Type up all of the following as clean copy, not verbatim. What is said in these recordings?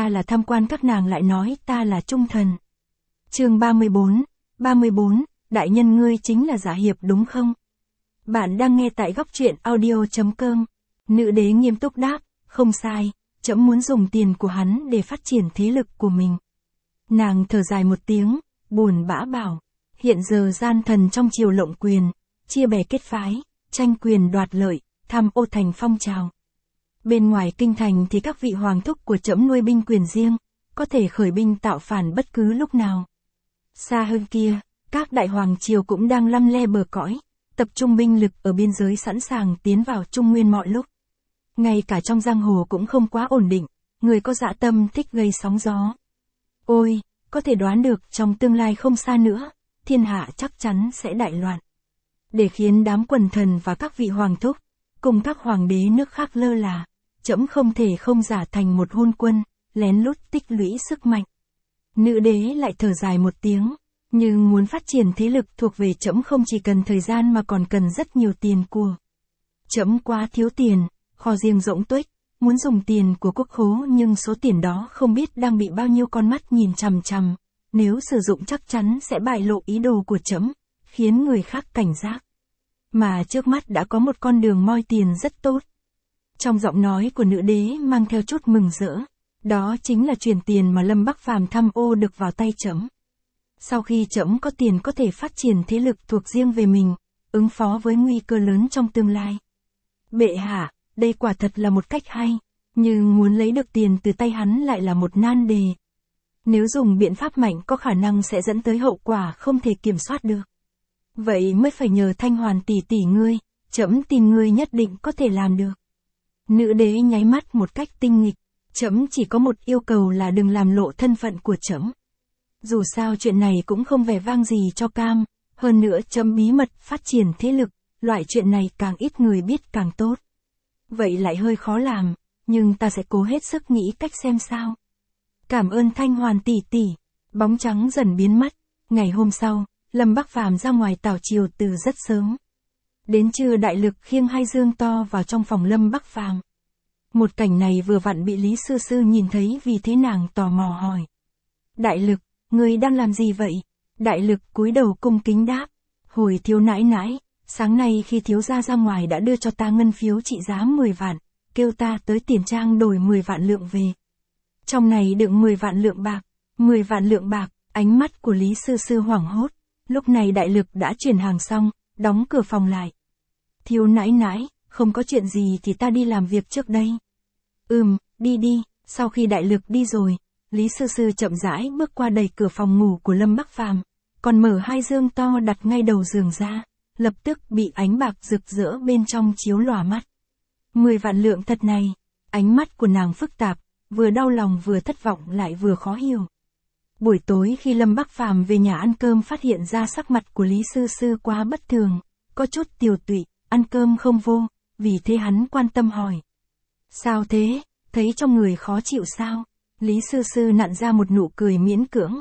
ta là tham quan các nàng lại nói ta là trung thần. Chương 34, đại nhân ngươi chính là giả hiệp đúng không? Bạn đang nghe tại góc truyện audio.com. Nữ đế nghiêm túc đáp, không sai, trẫm muốn dùng tiền của hắn để phát triển thế lực của mình. Nàng thở dài một tiếng, buồn bã bảo, hiện giờ gian thần trong triều lộng quyền, chia bè kết phái, tranh quyền đoạt lợi, tham ô thành phong trào. Bên ngoài kinh thành thì các vị hoàng thúc của trẫm nuôi binh quyền riêng, có thể khởi binh tạo phản bất cứ lúc nào. Xa hơn kia, các đại hoàng triều cũng đang lăm le bờ cõi, tập trung binh lực ở biên giới sẵn sàng tiến vào Trung Nguyên mọi lúc. Ngay cả trong giang hồ cũng không quá ổn định, người có dạ tâm thích gây sóng gió. Ôi, có thể đoán được trong tương lai không xa nữa, thiên hạ chắc chắn sẽ đại loạn. Để khiến đám quần thần và các vị hoàng thúc, cùng các hoàng đế nước khác lơ là, trẫm không thể không giả thành một hôn quân, lén lút tích lũy sức mạnh. Nữ đế lại thở dài một tiếng, nhưng muốn phát triển thế lực thuộc về trẫm không chỉ cần thời gian mà còn cần rất nhiều tiền của. Trẫm quá thiếu tiền, kho riêng rỗng tuếch, muốn dùng tiền của quốc khố nhưng số tiền đó không biết đang bị bao nhiêu con mắt nhìn chằm chằm, nếu sử dụng chắc chắn sẽ bại lộ ý đồ của trẫm, khiến người khác cảnh giác. Mà trước mắt đã có một con đường moi tiền rất tốt. Trong giọng nói của nữ đế mang theo chút mừng rỡ, đó chính là chuyển tiền mà Lâm Bắc Phàm tham ô được vào tay trẫm. Sau khi trẫm có tiền có thể phát triển thế lực thuộc riêng về mình, ứng phó với nguy cơ lớn trong tương lai. Bệ hạ, đây quả thật là một cách hay, nhưng muốn lấy được tiền từ tay hắn lại là một nan đề. Nếu dùng biện pháp mạnh có khả năng sẽ dẫn tới hậu quả không thể kiểm soát được. Vậy mới phải nhờ Thanh Hoàn tỷ tỷ ngươi, trẫm tin ngươi nhất định có thể làm được. Nữ đế nháy mắt một cách tinh nghịch, trẫm chỉ có một yêu cầu là đừng làm lộ thân phận của trẫm. Dù sao chuyện này cũng không vẻ vang gì cho cam, hơn nữa trẫm bí mật phát triển thế lực, loại chuyện này càng ít người biết càng tốt. Vậy lại hơi khó làm, nhưng ta sẽ cố hết sức nghĩ cách xem sao. Cảm ơn Thanh Hoàn tỷ tỷ. Bóng trắng dần biến mất. Ngày hôm sau, Lâm Bắc Phàm ra ngoài tảo triều từ rất sớm. Đến trưa Đại Lực khiêng hai dương to vào trong phòng Lâm Bắc Phàm. Một cảnh này vừa vặn bị Lý Sư Sư nhìn thấy, vì thế nàng tò mò hỏi. Đại Lực, ngươi đang làm gì vậy? Đại Lực cúi đầu cung kính đáp. Hồi thiếu nãi nãi, sáng nay khi thiếu gia ra ngoài đã đưa cho ta ngân phiếu trị giá 10 vạn, kêu ta tới tiền trang đổi 10 vạn lượng về. Trong này đựng 10 vạn lượng bạc, 10 vạn lượng bạc, ánh mắt của Lý Sư Sư hoảng hốt. Lúc này Đại Lực đã chuyển hàng xong, đóng cửa phòng lại. Thiếu nãi nãi, không có chuyện gì thì ta đi làm việc trước đây. Đi đi. Sau khi Đại Lực đi rồi, Lý Sư Sư chậm rãi bước qua đẩy cửa phòng ngủ của Lâm Bắc Phàm, còn mở hai dương to đặt ngay đầu giường ra, lập tức bị ánh bạc rực rỡ bên trong chiếu lòa mắt. 10 vạn lượng thật này, ánh mắt của nàng phức tạp, vừa đau lòng vừa thất vọng lại vừa khó hiểu. Buổi tối khi Lâm Bắc Phàm về nhà ăn cơm phát hiện ra sắc mặt của Lý Sư Sư quá bất thường, có chút tiều tụy, ăn cơm không vô, vì thế hắn quan tâm hỏi. Sao thế, thấy trong người khó chịu sao? Lý Sư Sư nặn ra một nụ cười miễn cưỡng.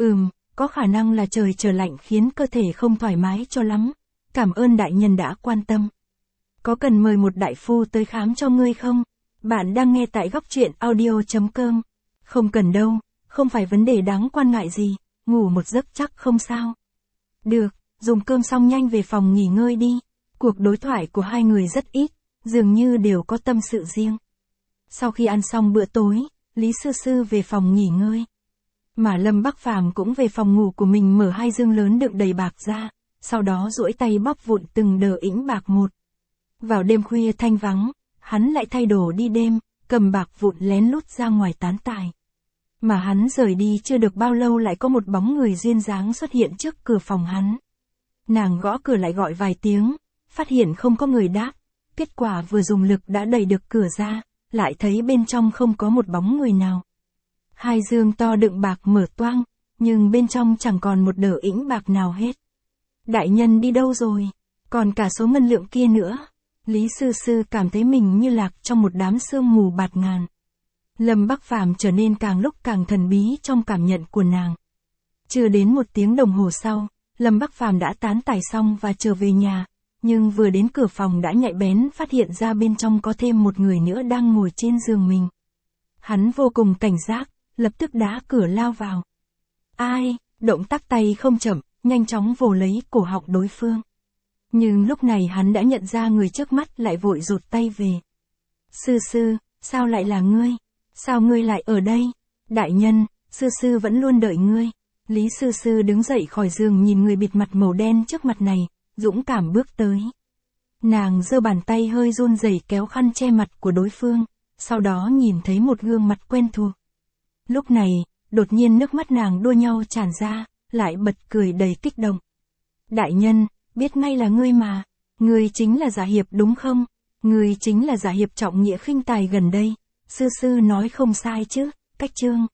Có khả năng là trời trở lạnh khiến cơ thể không thoải mái cho lắm. Cảm ơn đại nhân đã quan tâm. Có cần mời một đại phu tới khám cho ngươi không? Bạn đang nghe tại góc truyện audio.com. Không cần đâu, không phải vấn đề đáng quan ngại gì, ngủ một giấc chắc không sao. Được, dùng cơm xong nhanh về phòng nghỉ ngơi đi. Cuộc đối thoại của hai người rất ít, dường như đều có tâm sự riêng. Sau khi ăn xong bữa tối, Lý Sư Sư về phòng nghỉ ngơi. Mà Lâm Bắc Phàm cũng về phòng ngủ của mình, mở hai dương lớn đựng đầy bạc ra, sau đó duỗi tay bóp vụn từng đờ ĩnh bạc một. Vào đêm khuya thanh vắng, hắn lại thay đồ đi đêm, cầm bạc vụn lén lút ra ngoài tán tài. Mà hắn rời đi chưa được bao lâu lại có một bóng người duyên dáng xuất hiện trước cửa phòng hắn. Nàng gõ cửa lại gọi vài tiếng, phát hiện không có người đáp, kết quả vừa dùng lực đã đẩy được cửa ra, lại thấy bên trong không có một bóng người nào. Hai dương to đựng bạc mở toang, nhưng bên trong chẳng còn một đờ ĩnh bạc nào hết. Đại nhân đi đâu rồi? Còn cả số ngân lượng kia nữa. Lý Sư Sư cảm thấy mình như lạc trong một đám sương mù bạt ngàn. Lâm Bắc Phàm trở nên càng lúc càng thần bí trong cảm nhận của nàng. Chưa đến 1 tiếng đồng hồ sau, Lâm Bắc Phàm đã tán tài xong và trở về nhà, nhưng vừa đến cửa phòng đã nhạy bén phát hiện ra bên trong có thêm một người nữa đang ngồi trên giường mình. Hắn vô cùng cảnh giác, lập tức đá cửa lao vào. Ai, động tác tay không chậm, nhanh chóng vồ lấy cổ họng đối phương. Nhưng lúc này hắn đã nhận ra người trước mắt lại vội rụt tay về. Sư sư, sao lại là ngươi? Sao ngươi lại ở đây? Đại nhân, sư sư vẫn luôn đợi ngươi. Lý sư sư đứng dậy khỏi giường nhìn người bịt mặt màu đen trước mặt này, dũng cảm bước tới. Nàng giơ bàn tay hơi run rẩy kéo khăn che mặt của đối phương, sau đó nhìn thấy một gương mặt quen thuộc. Lúc này, đột nhiên nước mắt nàng đua nhau tràn ra, lại bật cười đầy kích động. Đại nhân, biết ngay là ngươi mà, ngươi chính là giả hiệp đúng không? Ngươi chính là giả hiệp trọng nghĩa khinh tài gần đây, sư sư nói không sai chứ, Cách Trương.